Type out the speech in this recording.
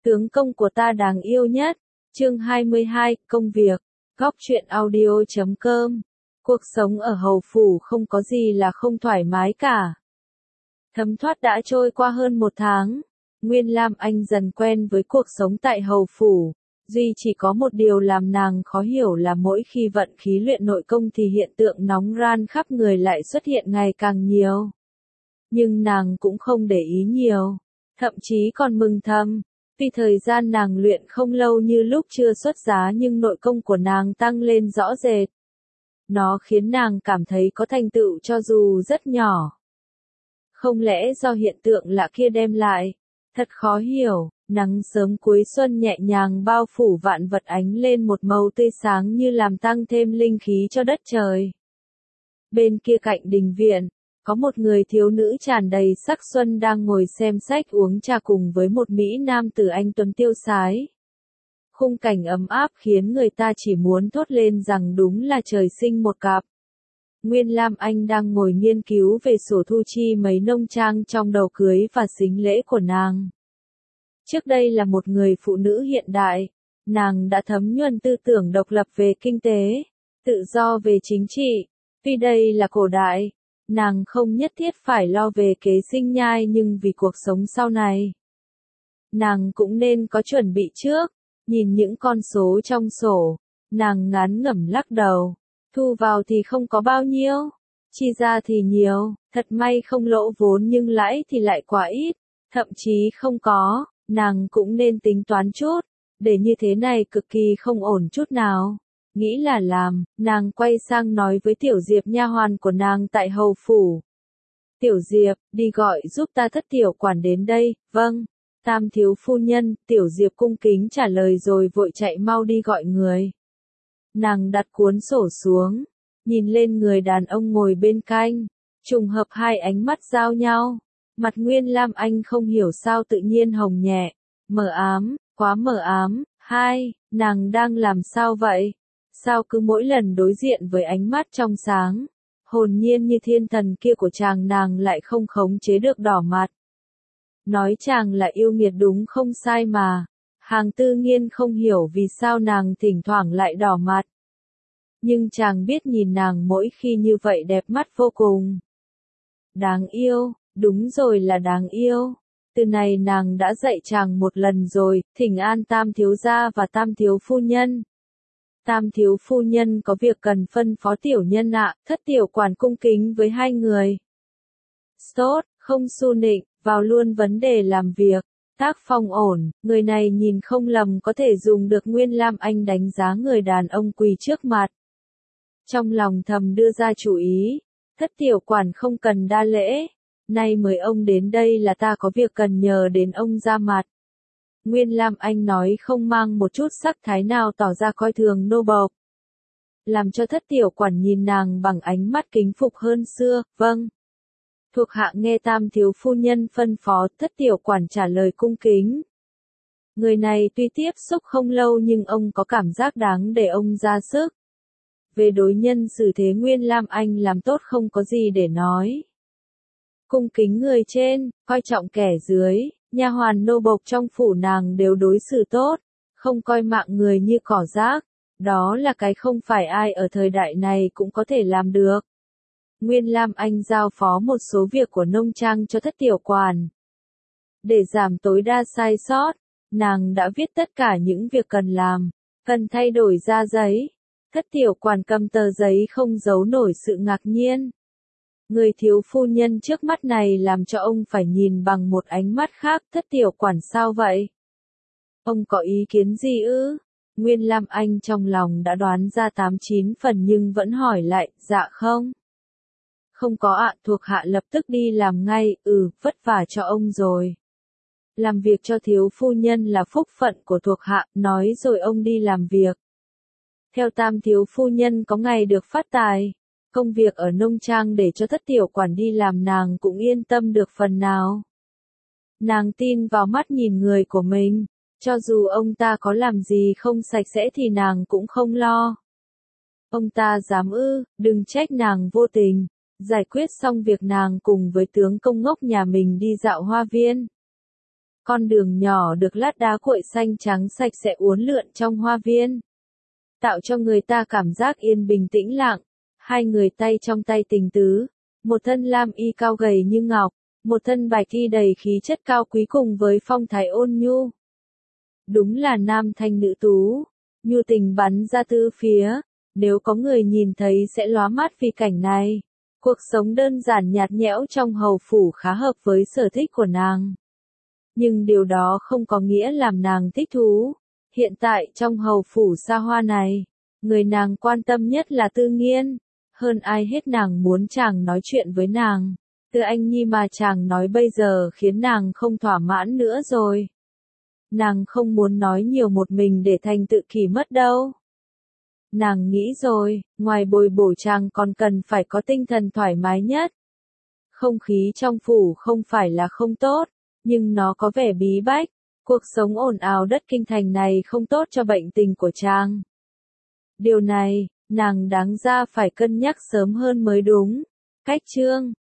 Tướng công của ta đáng yêu nhất. Chương 22, công việc. Góc truyện audio.com. Cuộc sống ở hầu phủ không có gì là không thoải mái cả. Thấm thoát đã trôi qua hơn 1 tháng. Nguyên Lam Anh dần quen với cuộc sống tại hầu phủ. Duy chỉ có một điều làm nàng khó hiểu là mỗi khi vận khí luyện nội công thì hiện tượng nóng ran khắp người lại xuất hiện ngày càng nhiều. Nhưng nàng cũng không để ý nhiều. Thậm chí còn mừng thầm. Vì thời gian nàng luyện không lâu như lúc chưa xuất giá nhưng nội công của nàng tăng lên rõ rệt. Nó khiến nàng cảm thấy có thành tựu cho dù rất nhỏ. Không lẽ do hiện tượng lạ kia đem lại? Thật khó hiểu, nắng sớm cuối xuân nhẹ nhàng bao phủ vạn vật ánh lên một màu tươi sáng như làm tăng thêm linh khí cho đất trời. Bên kia cạnh đình viện, có một người thiếu nữ tràn đầy sắc xuân đang ngồi xem sách uống trà cùng với một mỹ nam tử anh tuấn tiêu sái. Khung cảnh ấm áp khiến người ta chỉ muốn thốt lên rằng đúng là trời sinh một cặp. Nguyên Lam Anh đang ngồi nghiên cứu về sổ thu chi mấy nông trang trong đầu cưới và sính lễ của nàng. Trước đây là một người phụ nữ hiện đại, nàng đã thấm nhuần tư tưởng độc lập về kinh tế, tự do về chính trị. Vì đây là cổ đại, nàng không nhất thiết phải lo về kế sinh nhai nhưng vì cuộc sống sau này, nàng cũng nên có chuẩn bị trước. Nhìn những con số trong sổ, nàng ngán ngẩm lắc đầu. Thu vào thì không có bao nhiêu, chi ra thì nhiều, thật may không lỗ vốn nhưng lãi thì lại quá ít, thậm chí không có, nàng cũng nên tính toán chút, để như thế này cực kỳ không ổn chút nào. Nghĩ là làm, nàng quay sang nói với Tiểu Diệp nha hoàn của nàng tại hầu phủ. Tiểu Diệp, đi gọi giúp ta Thất tiểu quản đến đây. Vâng. Tam thiếu phu nhân, Tiểu Diệp cung kính trả lời rồi vội chạy mau đi gọi người. Nàng đặt cuốn sổ xuống, nhìn lên người đàn ông ngồi bên cạnh, trùng hợp hai ánh mắt giao nhau. Mặt Nguyên Lam Anh không hiểu sao tự nhiên hồng nhẹ, mờ ám, quá mờ ám. Nàng đang làm sao vậy? Sao cứ mỗi lần đối diện với ánh mắt trong sáng, hồn nhiên như thiên thần kia của chàng nàng lại không khống chế được đỏ mặt. Nói chàng là yêu nghiệt đúng không sai mà. Hàng Tư Nghiên không hiểu vì sao nàng thỉnh thoảng lại đỏ mặt. Nhưng chàng biết nhìn nàng mỗi khi như vậy đẹp mắt vô cùng. Đáng yêu, đúng rồi là đáng yêu. Từ này nàng đã dạy chàng một lần rồi, thỉnh an Tam thiếu gia và Tam thiếu phu nhân. Tam thiếu phu nhân có việc cần phân phó tiểu nhân ạ. Thất tiểu quản cung kính với hai người. Tốt, không su nịnh, vào luôn vấn đề làm việc. Tác phong ổn, người này nhìn không lầm có thể dùng được. Nguyên Lam Anh đánh giá người đàn ông quỳ trước mặt. Trong lòng thầm đưa ra chủ ý. Thất tiểu quản không cần đa lễ. Nay mời ông đến đây là ta có việc cần nhờ đến ông ra mặt. Nguyên Lam Anh nói không mang một chút sắc thái nào tỏ ra coi thường nô bộc. Làm cho thất tiểu quản nhìn nàng bằng ánh mắt kính phục hơn xưa. Vâng. Thuộc hạ nghe Tam thiếu phu nhân phân phó. Thất tiểu quản trả lời cung kính. Người này tuy tiếp xúc không lâu nhưng ông có cảm giác đáng để ông ra sức. Về đối nhân xử thế Nguyên Lam Anh làm tốt không có gì để nói. Cung kính người trên, coi trọng kẻ dưới, nha hoàn nô bộc trong phủ nàng đều đối xử tốt, không coi mạng người như cỏ rác. Đó là cái không phải ai ở thời đại này cũng có thể làm được. Nguyên Lam Anh giao phó một số việc của nông trang cho thất tiểu quản. Để giảm tối đa sai sót, nàng đã viết tất cả những việc cần làm, cần thay đổi ra giấy. Thất tiểu quản cầm tờ giấy không giấu nổi sự ngạc nhiên. Người thiếu phu nhân trước mắt này làm cho ông phải nhìn bằng một ánh mắt khác. Thất tiểu quản sao vậy? Ông có ý kiến gì ư? Nguyên Lam Anh trong lòng đã đoán ra 8-9 phần nhưng vẫn hỏi lại. Dạ không. Không có ạ, thuộc hạ lập tức đi làm ngay. Vất vả cho ông rồi. Làm việc cho thiếu phu nhân là phúc phận của thuộc hạ, nói rồi ông đi làm việc. Theo Tam thiếu phu nhân có ngày được phát tài. Công việc ở nông trang để cho thất tiểu quản đi làm nàng cũng yên tâm được phần nào. Nàng tin vào mắt nhìn người của mình, cho dù ông ta có làm gì không sạch sẽ thì nàng cũng không lo. Ông ta dám ư, đừng trách nàng vô tình. Giải quyết xong việc nàng cùng với tướng công ngốc nhà mình đi dạo hoa viên. Con đường nhỏ được lát đá cuội xanh trắng sạch sẽ uốn lượn trong hoa viên, tạo cho người ta cảm giác yên bình tĩnh lặng. Hai người tay trong tay tình tứ, một thân lam y cao gầy như ngọc, một thân bạch y đầy khí chất cao quý cùng với phong thái ôn nhu. Đúng là nam thanh nữ tú, nhu tình bắn ra tứ phía, nếu có người nhìn thấy sẽ lóa mắt vì cảnh này. Cuộc sống đơn giản nhạt nhẽo trong hầu phủ khá hợp với sở thích của nàng. Nhưng điều đó không có nghĩa làm nàng thích thú. Hiện tại trong hầu phủ xa hoa này, người nàng quan tâm nhất là Tư Nghiên. Hơn ai hết nàng muốn chàng nói chuyện với nàng. Từ anh nhi mà chàng nói bây giờ khiến nàng không thỏa mãn nữa rồi. Nàng không muốn nói nhiều một mình để thành tự kỷ mất đâu. Nàng nghĩ rồi, ngoài bồi bổ chàng còn cần phải có tinh thần thoải mái nhất. Không khí trong phủ không phải là không tốt, nhưng nó có vẻ bí bách. Cuộc sống ồn ào đất kinh thành này không tốt cho bệnh tình của chàng. Điều này, nàng đáng ra phải cân nhắc sớm hơn mới đúng. Cách chương